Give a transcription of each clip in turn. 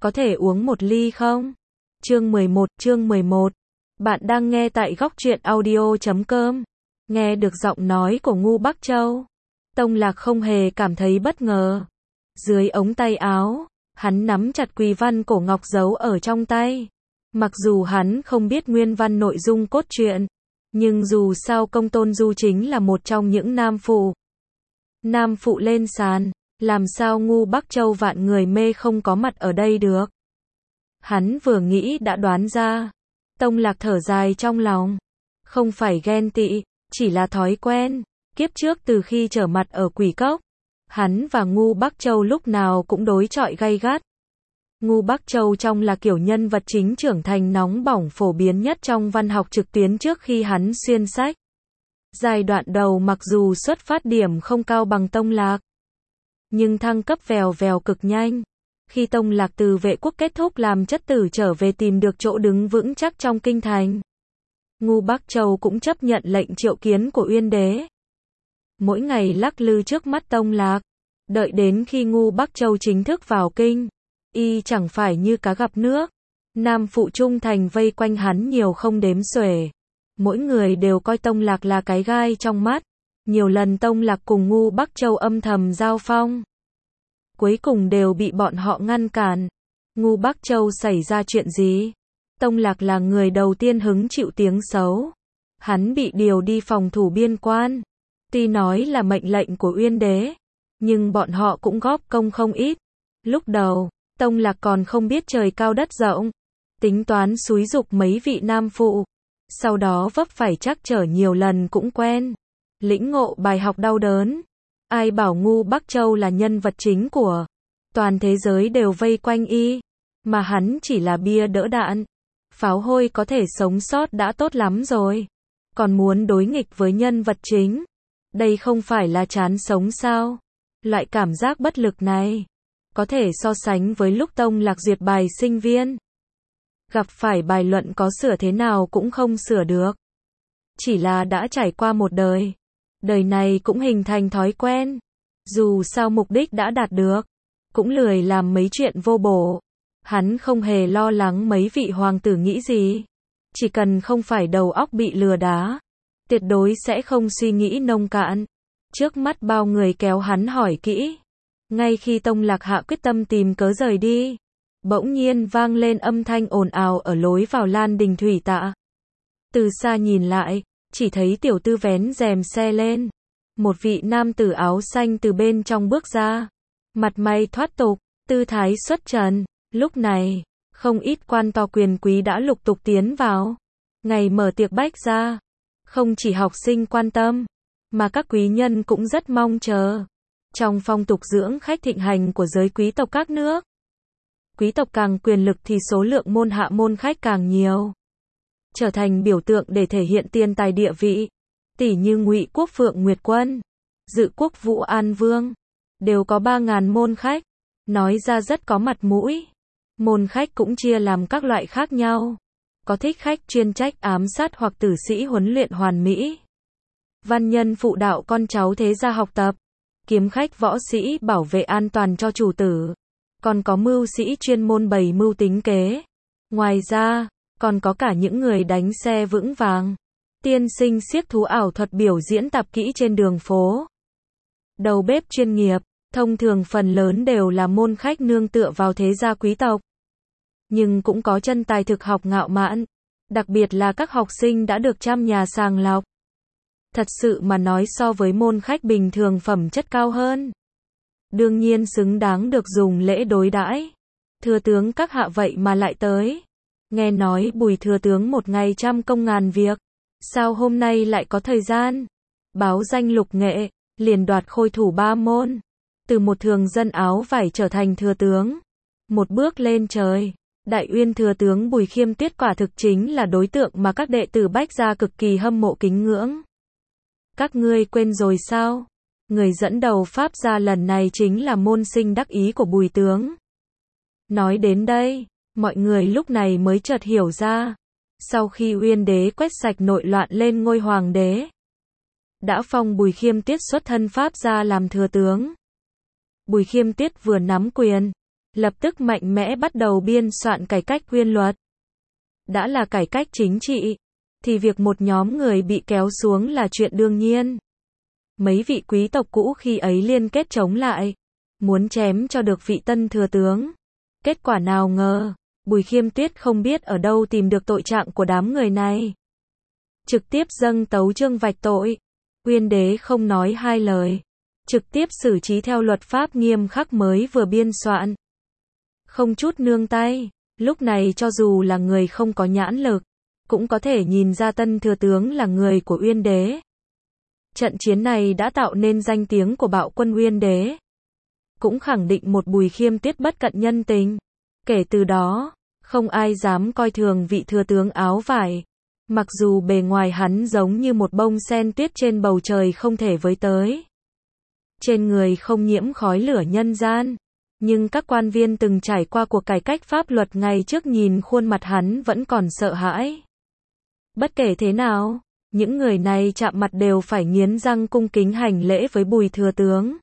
có thể uống một ly không? Chương 11. Bạn đang nghe tại góc truyện audio.com. Nghe được giọng nói của Ngu Bắc Châu, Tông Lạc không hề cảm thấy bất ngờ. Dưới ống tay áo, hắn nắm chặt quỳ văn cổ ngọc giấu ở trong tay. Mặc dù hắn không biết nguyên văn nội dung cốt truyện, nhưng dù sao Công Tôn Du chính là một trong những nam phụ. Nam phụ lên sàn, làm sao Ngu Bắc Châu vạn người mê không có mặt ở đây được. Hắn vừa nghĩ đã đoán ra. Tông Lạc thở dài trong lòng. Không phải ghen tị, chỉ là thói quen. Kiếp trước từ khi trở mặt ở Quỷ Cốc, hắn và Ngu Bắc Châu lúc nào cũng đối chọi gay gắt. Ngu Bắc Châu trong là kiểu nhân vật chính trưởng thành nóng bỏng phổ biến nhất trong văn học trực tuyến trước khi hắn xuyên sách. Giai đoạn đầu mặc dù xuất phát điểm không cao bằng Tông Lạc, nhưng thăng cấp vèo vèo cực nhanh. Khi Tông Lạc từ vệ quốc kết thúc làm chất tử trở về tìm được chỗ đứng vững chắc trong kinh thành, Ngu Bắc Châu cũng chấp nhận lệnh triệu kiến của Uyên Đế. Mỗi ngày lắc lư trước mắt Tông Lạc, đợi đến khi Ngu Bắc Châu chính thức vào kinh, y chẳng phải như cá gặp nước. Nam phụ trung thành vây quanh hắn nhiều không đếm xuể. Mỗi người đều coi Tông Lạc là cái gai trong mắt. Nhiều lần Tông Lạc cùng Ngu Bắc Châu âm thầm giao phong, cuối cùng đều bị bọn họ ngăn cản. Ngu Bắc Châu xảy ra chuyện gì? Tông Lạc là người đầu tiên hứng chịu tiếng xấu. Hắn bị điều đi phòng thủ biên quan. Tuy nói là mệnh lệnh của Uyên Đế, nhưng bọn họ cũng góp công không ít. Lúc đầu, Tông Lạc còn không biết trời cao đất rộng, tính toán xúi giục mấy vị nam phụ. Sau đó vấp phải trắc trở nhiều lần cũng quen. Lĩnh ngộ bài học đau đớn. Ai bảo Ngu Bắc Châu là nhân vật chính của toàn thế giới đều vây quanh y, mà hắn chỉ là bia đỡ đạn. Pháo hôi có thể sống sót đã tốt lắm rồi, còn muốn đối nghịch với nhân vật chính. Đây không phải là chán sống sao? Loại cảm giác bất lực này có thể so sánh với lúc Tông Lạc duyệt bài sinh viên. Gặp phải bài luận có sửa thế nào cũng không sửa được. Chỉ là đã trải qua một đời. Đời này cũng hình thành thói quen. Dù sao mục đích đã đạt được, cũng lười làm mấy chuyện vô bổ. Hắn không hề lo lắng mấy vị hoàng tử nghĩ gì. Chỉ cần không phải đầu óc bị lừa đá, tuyệt đối sẽ không suy nghĩ nông cạn. Trước mắt bao người kéo hắn hỏi kỹ. Ngay khi Tông Lạc hạ quyết tâm tìm cớ rời đi, bỗng nhiên vang lên âm thanh ồn ào ở lối vào Lan Đình Thủy Tạ. Từ xa nhìn lại, chỉ thấy tiểu tư vén rèm xe lên. Một vị nam tử áo xanh từ bên trong bước ra. Mặt mày thoát tục, tư thái xuất trần. Lúc này, không ít quan to quyền quý đã lục tục tiến vào. Ngày mở tiệc bách gia, không chỉ học sinh quan tâm, mà các quý nhân cũng rất mong chờ. Trong phong tục dưỡng khách thịnh hành của giới quý tộc các nước, quý tộc càng quyền lực thì số lượng môn hạ môn khách càng nhiều. Trở thành biểu tượng để thể hiện tiền tài địa vị. Tỷ như Ngụy Quốc Phượng Nguyệt Quân, Dự Quốc Vũ An Vương, đều có 3.000 môn khách. Nói ra rất có mặt mũi. Môn khách cũng chia làm các loại khác nhau. Có thích khách chuyên trách ám sát hoặc tử sĩ huấn luyện hoàn mỹ. Văn nhân phụ đạo con cháu thế gia học tập. Kiếm khách võ sĩ bảo vệ an toàn cho chủ tử. Còn có mưu sĩ chuyên môn bày mưu tính kế. Ngoài ra, còn có cả những người đánh xe vững vàng. Tiên sinh siếc thú ảo thuật biểu diễn tạp kỹ trên đường phố. Đầu bếp chuyên nghiệp, thông thường phần lớn đều là môn khách nương tựa vào thế gia quý tộc. Nhưng cũng có chân tài thực học ngạo mạn, đặc biệt là các học sinh đã được trăm nhà sàng lọc. Thật sự mà nói so với môn khách bình thường phẩm chất cao hơn. Đương nhiên xứng đáng được dùng lễ đối đãi. Thừa tướng các hạ vậy mà lại tới. Nghe nói Bùi thừa tướng một ngày trăm công ngàn việc. Sao hôm nay lại có thời gian? Báo danh lục nghệ, liền đoạt khôi thủ 3 môn. Từ một thường dân áo vải trở thành thừa tướng. Một bước lên trời. Đại Uyên thừa tướng Bùi Khiêm Tiết quả thực chính là đối tượng mà các đệ tử Bách gia cực kỳ hâm mộ kính ngưỡng. Các ngươi quên rồi sao? Người dẫn đầu Pháp gia lần này chính là môn sinh đắc ý của Bùi tướng. Nói đến đây, mọi người lúc này mới chợt hiểu ra. Sau khi Uyên Đế quét sạch nội loạn lên ngôi hoàng đế, đã phong Bùi Khiêm Tiết xuất thân Pháp gia làm thừa tướng. Bùi Khiêm Tiết vừa nắm quyền, lập tức mạnh mẽ bắt đầu biên soạn cải cách quyền luật. Đã là cải cách chính trị, thì việc một nhóm người bị kéo xuống là chuyện đương nhiên. Mấy vị quý tộc cũ khi ấy liên kết chống lại, muốn chém cho được vị tân thừa tướng. Kết quả nào ngờ, Bùi Khiêm Tuyết không biết ở đâu tìm được tội trạng của đám người này. Trực tiếp dâng tấu chương vạch tội. Uyên đế không nói hai lời, trực tiếp xử trí theo luật pháp nghiêm khắc mới vừa biên soạn. Không chút nương tay, lúc này cho dù là người không có nhãn lực, cũng có thể nhìn ra tân thừa tướng là người của Uyên đế. Trận chiến này đã tạo nên danh tiếng của bạo quân Uyên đế, cũng khẳng định một Bùi Khiêm Tuyết bất cận nhân tình. Kể từ đó, không ai dám coi thường vị thừa tướng áo vải. Mặc dù bề ngoài hắn giống như một bông sen tuyết trên bầu trời không thể với tới. Trên người không nhiễm khói lửa nhân gian. Nhưng các quan viên từng trải qua cuộc cải cách pháp luật ngày trước nhìn khuôn mặt hắn vẫn còn sợ hãi. Bất kể thế nào, những người này chạm mặt đều phải nghiến răng cung kính hành lễ với Bùi thừa tướng.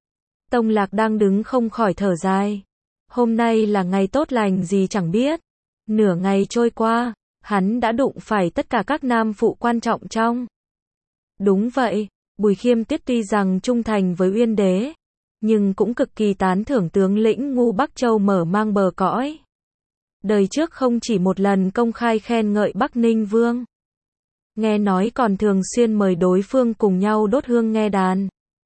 Tông Lạc đang đứng không khỏi thở dài. Hôm nay là ngày tốt lành gì chẳng biết. Nửa ngày trôi qua, hắn đã đụng phải tất cả các nam phụ quan trọng trong. Đúng vậy, Bùi Khiêm Tuyết tuy rằng trung thành với Uyên đế, nhưng cũng cực kỳ tán thưởng tướng lĩnh Ngu Bắc Châu mở mang bờ cõi. Đời trước không chỉ một lần công khai khen ngợi Bắc Ninh Vương. Nghe nói còn thường xuyên mời đối phương cùng nhau đốt hương nghe đàn,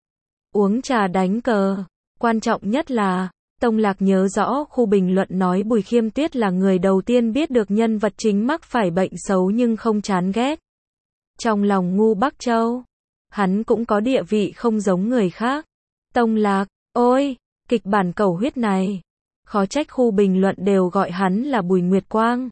uống trà đánh cờ. Quan trọng nhất là, Tông Lạc nhớ rõ khu bình luận nói Bùi Khiêm Tuyết là người đầu tiên biết được nhân vật chính mắc phải bệnh xấu nhưng không chán ghét. Trong lòng Ngu Bắc Châu, hắn cũng có địa vị không giống người khác. Tông Lạc, ôi, kịch bản cầu huyết này, khó trách khu bình luận đều gọi hắn là Bùi Nguyệt Quang.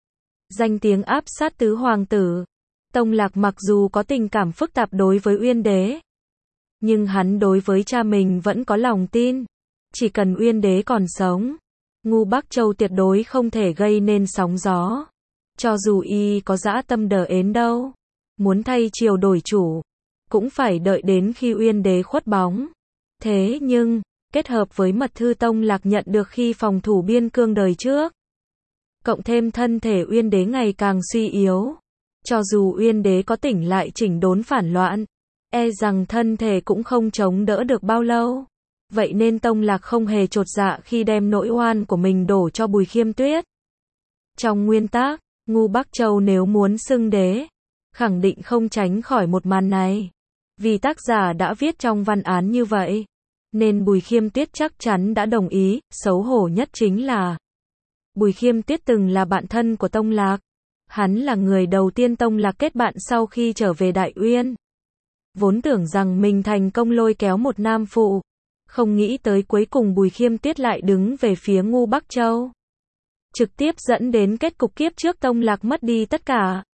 Danh tiếng áp sát tứ hoàng tử. Tông Lạc mặc dù có tình cảm phức tạp đối với Uyên đế, nhưng hắn đối với cha mình vẫn có lòng tin. Chỉ cần Uyên đế còn sống, Ngu Bắc Châu tuyệt đối không thể gây nên sóng gió. Cho dù y có dã tâm đờ ến đâu, muốn thay triều đổi chủ, cũng phải đợi đến khi Uyên đế khuất bóng. Thế nhưng, kết hợp với mật thư Tông Lạc nhận được khi phòng thủ biên cương đời trước, cộng thêm thân thể Uyên đế ngày càng suy yếu, cho dù Uyên đế có tỉnh lại chỉnh đốn phản loạn, e rằng thân thể cũng không chống đỡ được bao lâu. Vậy nên Tông Lạc không hề chột dạ khi đem nỗi oan của mình đổ cho Bùi Khiêm Tuyết. Trong nguyên tắc, Ngu Bắc Châu nếu muốn xưng đế, khẳng định không tránh khỏi một màn này. Vì tác giả đã viết trong văn án như vậy, nên Bùi Khiêm Tuyết chắc chắn đã đồng ý. Xấu hổ nhất chính là Bùi Khiêm Tuyết từng là bạn thân của Tông Lạc. Hắn là người đầu tiên Tông Lạc kết bạn sau khi trở về Đại Uyên. Vốn tưởng rằng mình thành công lôi kéo một nam phụ, không nghĩ tới cuối cùng Bùi Khiêm Tuyết lại đứng về phía Ngu Bắc Châu, trực tiếp dẫn đến kết cục kiếp trước Tông Lạc mất đi tất cả.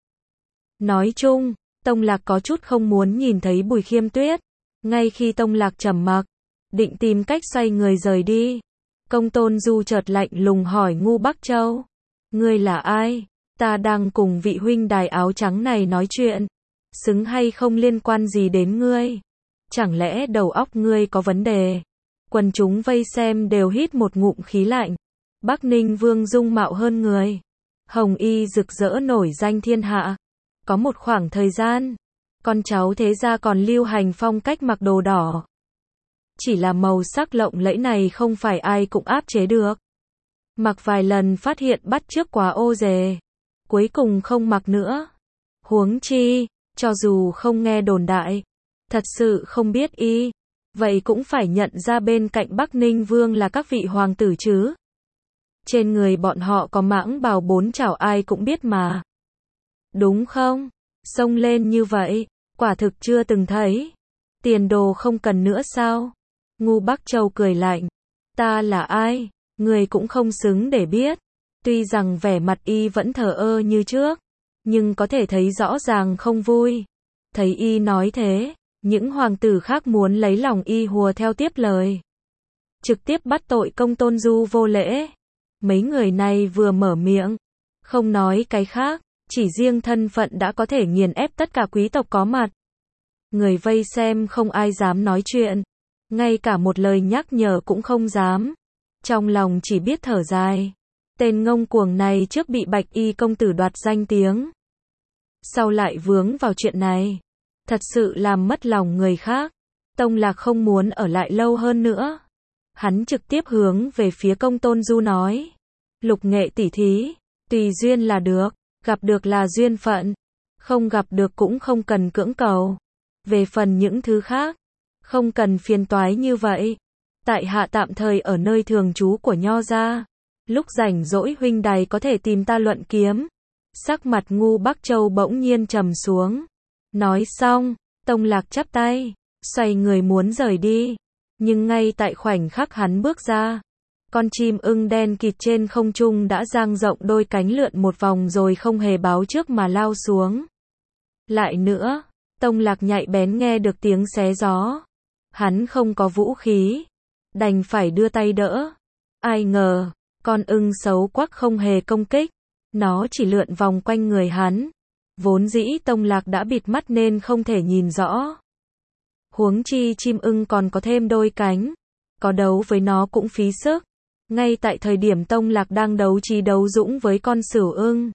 Nói chung, Tông Lạc có chút không muốn nhìn thấy Bùi Khiêm Tuyết. Ngay khi Tông Lạc trầm mặc, định tìm cách xoay người rời đi, Công Tôn Du chợt lạnh lùng hỏi Ngu Bắc Châu: "Ngươi là ai? Ta đang cùng vị huynh đài áo trắng này nói chuyện, xứng hay không liên quan gì đến ngươi? Chẳng lẽ đầu óc ngươi có vấn đề?" Quần chúng vây xem đều hít một ngụm khí lạnh. Bắc Ninh Vương dung mạo hơn người, hồng y rực rỡ nổi danh thiên hạ. Có một khoảng thời gian, con cháu thế gia còn lưu hành phong cách mặc đồ đỏ. Chỉ là màu sắc lộng lẫy này không phải ai cũng áp chế được. Mặc vài lần phát hiện bắt chước quá ô dề, cuối cùng không mặc nữa. Huống chi, cho dù không nghe đồn đại, thật sự không biết y, vậy cũng phải nhận ra bên cạnh Bắc Ninh Vương là các vị hoàng tử chứ. Trên người bọn họ có mãng bào bốn chảo ai cũng biết mà. Đúng không? Xông lên như vậy, quả thực chưa từng thấy. Tiền đồ không cần nữa sao? Ngu Bắc Châu cười lạnh. Ta là ai? Người cũng không xứng để biết. Tuy rằng vẻ mặt y vẫn thờ ơ như trước, nhưng có thể thấy rõ ràng không vui. Thấy y nói thế, những hoàng tử khác muốn lấy lòng y hùa theo tiếp lời, trực tiếp bắt tội Công Tôn Du vô lễ. Mấy người này vừa mở miệng, không nói cái khác, chỉ riêng thân phận đã có thể nghiền ép tất cả quý tộc có mặt. Người vây xem không ai dám nói chuyện, ngay cả một lời nhắc nhở cũng không dám. trong lòng chỉ biết thở dài. Tên ngông cuồng này trước bị Bạch Y công tử đoạt danh tiếng, sau lại vướng vào chuyện này, thật sự làm mất lòng người khác. Tông Lạc không muốn ở lại lâu hơn nữa. Hắn trực tiếp hướng về phía Công Tôn Du nói, Lục Nghệ tỷ thí, tùy duyên là được, gặp được là duyên phận, không gặp được cũng không cần cưỡng cầu. Về phần những thứ khác, không cần phiền toái như vậy. Tại hạ tạm thời ở nơi thường trú của Nho gia, lúc rảnh rỗi huynh đài có thể tìm ta luận kiếm. Sắc mặt Ngu Bắc Châu bỗng nhiên trầm xuống. Nói xong, Tông Lạc chắp tay, xoay người muốn rời đi. Nhưng ngay tại khoảnh khắc hắn bước ra, con chim ưng đen kịt trên không trung đã dang rộng đôi cánh lượn một vòng rồi không hề báo trước mà lao xuống. Lại nữa, Tông Lạc nhạy bén nghe được tiếng xé gió. Hắn không có vũ khí, đành phải đưa tay đỡ. Ai ngờ, con ưng xấu quắc không hề công kích, nó chỉ lượn vòng quanh người hắn. Vốn dĩ Tông Lạc đã bịt mắt nên không thể nhìn rõ. Huống chi chim ưng còn có thêm đôi cánh, có đấu với nó cũng phí sức. Ngay tại thời điểm Tông Lạc đang đấu trí đấu dũng với con sửu ưng,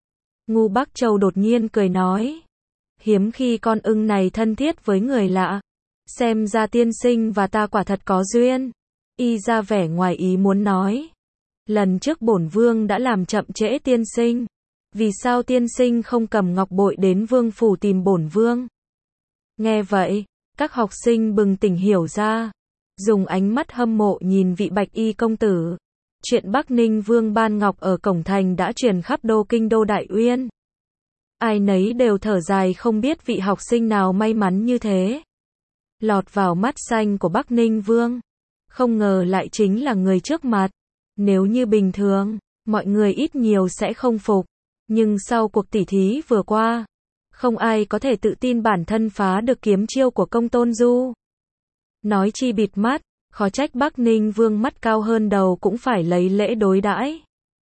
Ngu Bắc Châu đột nhiên cười nói, hiếm khi con ưng này thân thiết với người lạ, xem ra tiên sinh và ta quả thật có duyên. Y ra vẻ ngoài ý muốn nói, lần trước bổn vương đã làm chậm trễ tiên sinh, vì sao tiên sinh không cầm ngọc bội đến vương phủ tìm bổn vương? Nghe vậy, các học sinh bừng tỉnh hiểu ra, dùng ánh mắt hâm mộ nhìn vị Bạch Y công tử. Chuyện Bắc Ninh Vương ban ngọc ở cổng thành đã truyền khắp đô kinh đô Đại Uyên. Ai nấy đều thở dài không biết vị học sinh nào may mắn như thế, lọt vào mắt xanh của Bắc Ninh Vương. Không ngờ lại chính là người trước mặt. Nếu như bình thường, mọi người ít nhiều sẽ không phục. Nhưng sau cuộc tỉ thí vừa qua, không ai có thể tự tin bản thân phá được kiếm chiêu của Công Tôn Du. Nói chi bịt mắt, khó trách Bắc Ninh Vương mắt cao hơn đầu cũng phải lấy lễ đối đãi.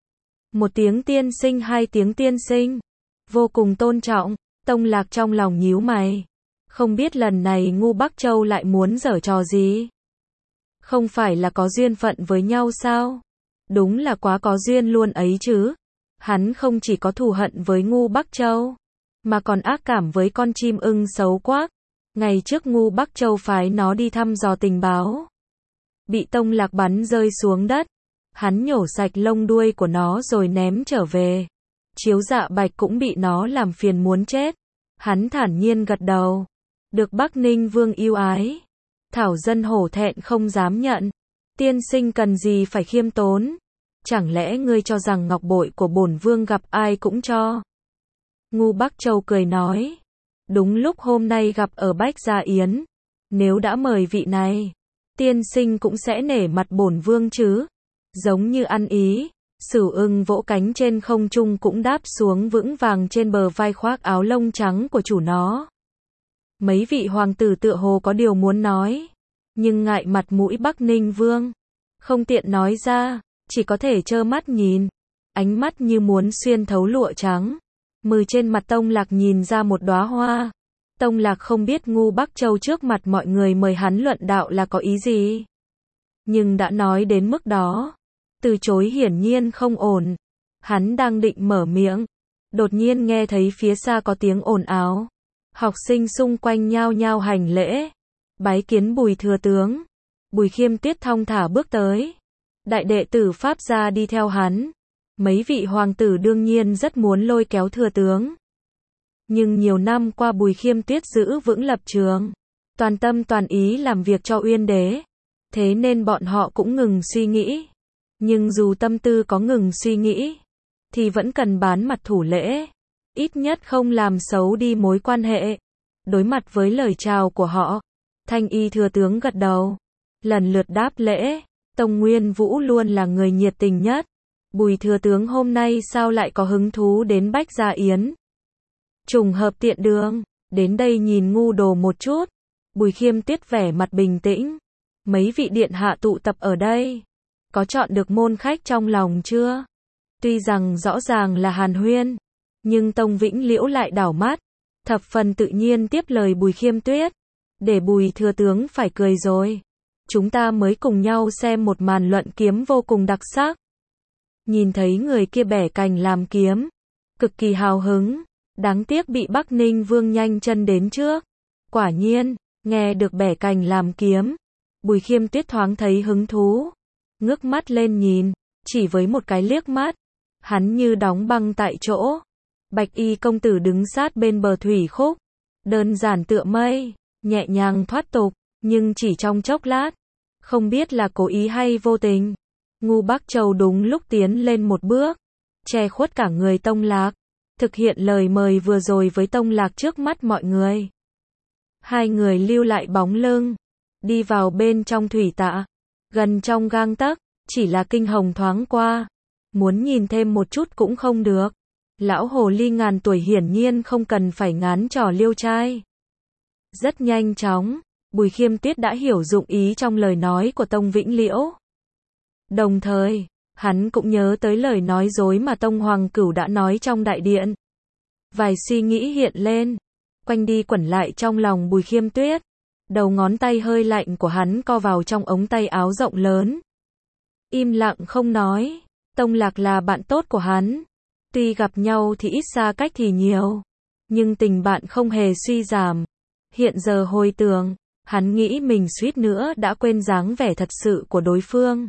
Một tiếng tiên sinh, hai tiếng tiên sinh, vô cùng tôn trọng. Tông Lạc trong lòng nhíu mày, không biết lần này Ngu Bắc Châu lại muốn giở trò gì. Không phải là có duyên phận với nhau sao? Đúng là quá có duyên luôn ấy chứ. Hắn không chỉ có thù hận với Ngu Bắc Châu, mà còn ác cảm với con chim ưng xấu quắc. Ngày trước Ngu Bắc Châu phái nó đi thăm dò tình báo, bị Tông Lạc bắn rơi xuống đất. Hắn nhổ sạch lông đuôi của nó rồi ném trở về. Chiếu Dạ Bạch cũng bị nó làm phiền muốn chết. Hắn thản nhiên gật đầu. Được Bắc Ninh Vương yêu ái, thảo dân hổ thẹn không dám nhận. Tiên sinh cần gì phải khiêm tốn? Chẳng lẽ ngươi cho rằng ngọc bội của bổn vương gặp ai cũng cho? Ngu Bắc Châu cười nói, đúng lúc hôm nay gặp ở Bách Gia Yến, nếu đã mời vị này, tiên sinh cũng sẽ nể mặt bổn vương chứ. Giống như ăn ý, sửu ưng vỗ cánh trên không trung cũng đáp xuống vững vàng trên bờ vai khoác áo lông trắng của chủ nó. Mấy vị hoàng tử tựa hồ có điều muốn nói, nhưng ngại mặt mũi Bắc Ninh Vương, không tiện nói ra, chỉ có thể trơ mắt nhìn. Ánh mắt như muốn xuyên thấu lụa trắng. Mừ trên mặt Tông Lạc nhìn ra một đóa hoa. Tông Lạc không biết Ngu Bắc Châu trước mặt mọi người mời hắn luận đạo là có ý gì. Nhưng đã nói đến mức đó, từ chối hiển nhiên không ổn. Hắn đang định mở miệng, đột nhiên nghe thấy phía xa có tiếng ồn ào. Học sinh xung quanh nhao nhao hành lễ, bái kiến Bùi thừa tướng. Bùi Khiêm Tuyết thong thả bước tới. Đại đệ tử Pháp gia đi theo hắn. Mấy vị hoàng tử đương nhiên rất muốn lôi kéo thừa tướng. Nhưng nhiều năm qua Bùi Khiêm Tuyết giữ vững lập trường, toàn tâm toàn ý làm việc cho Uyên đế. Thế nên bọn họ cũng ngừng suy nghĩ. Nhưng dù tâm tư có ngừng suy nghĩ, thì vẫn cần bán mặt thủ lễ. Ít nhất không làm xấu đi mối quan hệ. Đối mặt với lời chào của họ, Thanh Y thừa tướng gật đầu, lần lượt đáp lễ. Tông Nguyên Vũ luôn là người nhiệt tình nhất. Bùi thừa tướng hôm nay sao lại có hứng thú đến Bách Gia Yến? Trùng hợp tiện đường, đến đây nhìn Ngu đồ một chút. Bùi Khiêm Tuyết vẻ mặt bình tĩnh. Mấy vị điện hạ tụ tập ở đây, có chọn được môn khách trong lòng chưa? Tuy rằng rõ ràng là hàn huyên, nhưng Tông Vĩnh Liễu lại đảo mắt, thập phần tự nhiên tiếp lời Bùi Khiêm Tuyết. Để Bùi thừa tướng phải cười rồi. chúng ta mới cùng nhau xem một màn luận kiếm vô cùng đặc sắc. Nhìn thấy người kia bẻ cành làm kiếm, cực kỳ hào hứng, đáng tiếc bị Bắc Ninh Vương nhanh chân đến trước. Quả nhiên, nghe được bẻ cành làm kiếm, Bùi Khiêm Tuyết thoáng thấy hứng thú, ngước mắt lên nhìn, chỉ với một cái liếc mắt, hắn như đóng băng tại chỗ. Bạch y công tử đứng sát bên bờ thủy khúc, đơn giản tựa mây, nhẹ nhàng thoát tục, nhưng chỉ trong chốc lát, không biết là cố ý hay vô tình, Ngu Bắc Châu đúng lúc tiến lên một bước, che khuất cả người Tông Lạc, thực hiện lời mời vừa rồi với Tông Lạc trước mắt mọi người. Hai người lưu lại bóng lưng, đi vào bên trong thủy tạ, gần trong gang tấc, chỉ là kinh hồng thoáng qua, muốn nhìn thêm một chút cũng không được. Lão hồ ly ngàn tuổi hiển nhiên không cần phải ngán trò liêu trai. Rất nhanh chóng, Bùi Khiêm Tuyết đã hiểu dụng ý trong lời nói của Tông Vĩnh Liễu. Đồng thời, hắn cũng nhớ tới lời nói dối mà Tông Hoàng Cửu đã nói trong đại điện. Vài suy nghĩ hiện lên, quanh đi quẩn lại trong lòng Bùi Khiêm Tuyết. Đầu ngón tay hơi lạnh của hắn co vào trong ống tay áo rộng lớn. Im lặng không nói, Tông Lạc là bạn tốt của hắn. Tuy gặp nhau thì ít xa cách thì nhiều, nhưng tình bạn không hề suy giảm. Hiện giờ hồi tưởng, hắn nghĩ mình suýt nữa đã quên dáng vẻ thật sự của đối phương.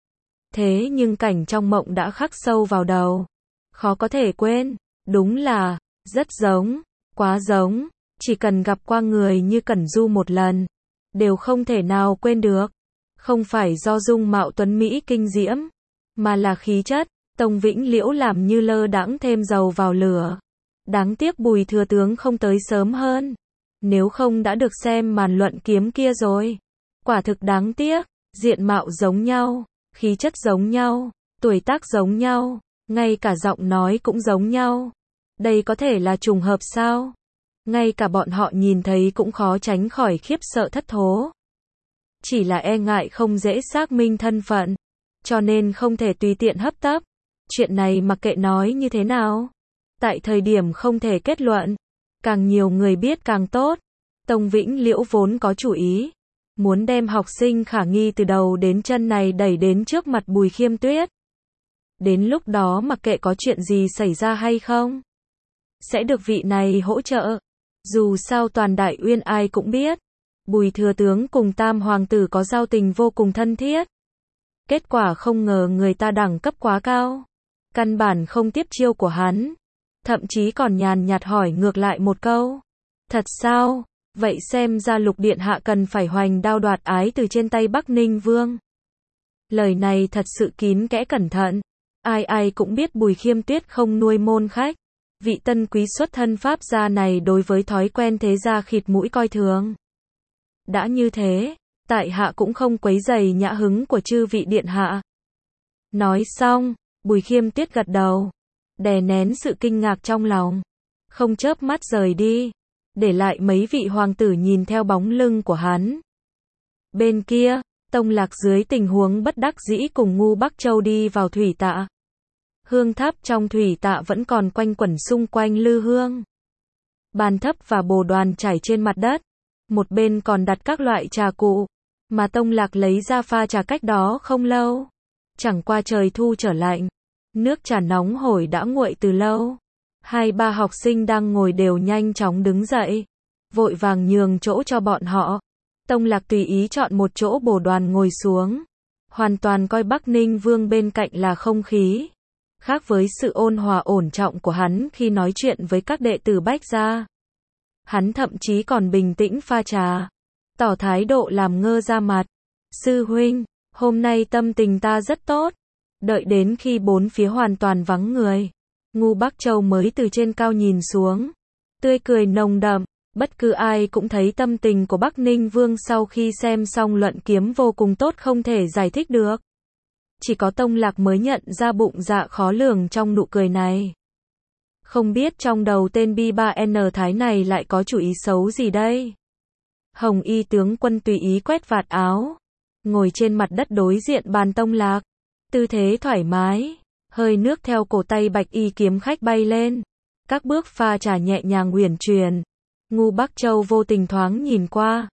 Thế nhưng cảnh trong mộng đã khắc sâu vào đầu, khó có thể quên, đúng là, rất giống, quá giống, chỉ cần gặp qua người như Cẩn Du một lần, đều không thể nào quên được. Không phải do dung mạo tuấn Mỹ kinh diễm, mà là khí chất. Tông Vĩnh Liễu làm như lơ đãng thêm dầu vào lửa. Đáng tiếc Bùi thừa tướng không tới sớm hơn. Nếu không đã được xem màn luận kiếm kia rồi. Quả thực đáng tiếc, diện mạo giống nhau, khí chất giống nhau, tuổi tác giống nhau, ngay cả giọng nói cũng giống nhau. Đây có thể là trùng hợp sao? Ngay cả bọn họ nhìn thấy cũng khó tránh khỏi khiếp sợ thất thố. Chỉ là e ngại không dễ xác minh thân phận, cho nên không thể tùy tiện hấp tấp. Chuyện này mặc kệ nói như thế nào, tại thời điểm không thể kết luận, càng nhiều người biết càng tốt. Tông Vĩnh Liễu vốn có chủ ý, muốn đem học sinh khả nghi từ đầu đến chân này đẩy đến trước mặt Bùi Khiêm Tuyết. Đến lúc đó mặc kệ có chuyện gì xảy ra hay không, sẽ được vị này hỗ trợ. Dù sao toàn Đại Uyên ai cũng biết, Bùi thừa tướng cùng Tam hoàng tử có giao tình vô cùng thân thiết. Kết quả không ngờ người ta đẳng cấp quá cao, căn bản không tiếp chiêu của hắn, thậm chí còn nhàn nhạt hỏi ngược lại một câu. Thật sao? Vậy xem ra Lục điện hạ cần phải hoành đao đoạt ái từ trên tay Bắc Ninh Vương. Lời này thật sự kín kẽ cẩn thận, ai ai cũng biết Bùi Khiêm Tuyết không nuôi môn khách. Vị tân quý xuất thân pháp gia này đối với thói quen thế gia khịt mũi coi thường. Đã như thế, tại hạ cũng không quấy rầy nhã hứng của chư vị điện hạ. Nói xong, Bùi Khiêm Tuyết gật đầu, đè nén sự kinh ngạc trong lòng, không chớp mắt rời đi, để lại mấy vị hoàng tử nhìn theo bóng lưng của hắn. Bên kia, Tông Lạc dưới tình huống bất đắc dĩ cùng Ngu Bắc Châu đi vào thủy tạ. Hương tháp trong thủy tạ vẫn còn quanh quẩn xung quanh lư hương. Bàn thấp và bồ đoàn trải trên mặt đất, một bên còn đặt các loại trà cụ, mà Tông Lạc lấy ra pha trà cách đó không lâu. Chẳng qua trời thu trở lạnh, nước trà nóng hổi đã nguội từ lâu. Hai ba học sinh đang ngồi đều nhanh chóng đứng dậy, vội vàng nhường chỗ cho bọn họ. Tông Lạc tùy ý chọn một chỗ bồ đoàn ngồi xuống, hoàn toàn coi Bắc Ninh Vương bên cạnh là không khí. Khác với sự ôn hòa ổn trọng của hắn khi nói chuyện với các đệ tử Bách gia. Hắn thậm chí còn bình tĩnh pha trà, tỏ thái độ làm ngơ ra mặt. Sư huynh, hôm nay tâm tình ta rất tốt. Đợi đến khi bốn phía hoàn toàn vắng người, Ngu Bắc Châu mới từ trên cao nhìn xuống, tươi cười nồng đậm. Bất cứ ai cũng thấy tâm tình của Bắc Ninh Vương sau khi xem xong luận kiếm vô cùng tốt không thể giải thích được. Chỉ có Tông Lạc mới nhận ra bụng dạ khó lường trong nụ cười này. Không biết trong đầu tên B3N Thái này lại có chủ ý xấu gì đây? Hồng y tướng quân tùy ý quét vạt áo, ngồi trên mặt đất đối diện bàn Tông Lạc, tư thế thoải mái, hơi nước theo cổ tay bạch y kiếm khách bay lên, các bước pha trà nhẹ nhàng uyển chuyển. Ngu Bắc Châu vô tình thoáng nhìn qua,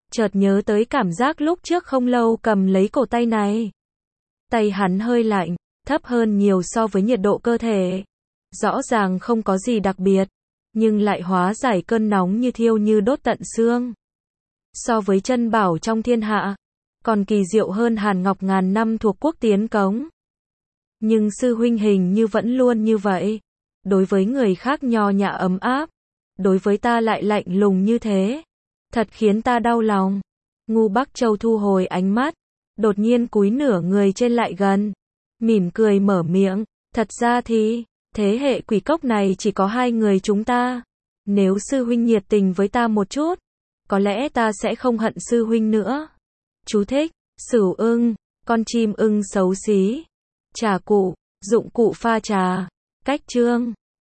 chợt nhớ tới cảm giác lúc trước không lâu cầm lấy cổ tay này. Tay hắn hơi lạnh, thấp hơn nhiều so với nhiệt độ cơ thể. Rõ ràng không có gì đặc biệt, nhưng lại hóa giải cơn nóng như thiêu như đốt tận xương. So với chân bảo trong thiên hạ, còn kỳ diệu hơn hàn ngọc ngàn năm thuộc quốc tiến cống. Nhưng sư huynh hình như vẫn luôn như vậy. Đối với người khác nho nhã ấm áp, đối với ta lại lạnh lùng như thế. Thật khiến ta đau lòng. Ngu Bắc Châu thu hồi ánh mắt, đột nhiên cúi nửa người trên lại gần, mỉm cười mở miệng, thật ra thì, thế hệ quỷ cốc này chỉ có hai người chúng ta. Nếu sư huynh nhiệt tình với ta một chút, có lẽ ta sẽ không hận sư huynh nữa. Chú thích, Sửu ưng, con chim ưng xấu xí. Trà cụ, dụng cụ pha trà. Cách chương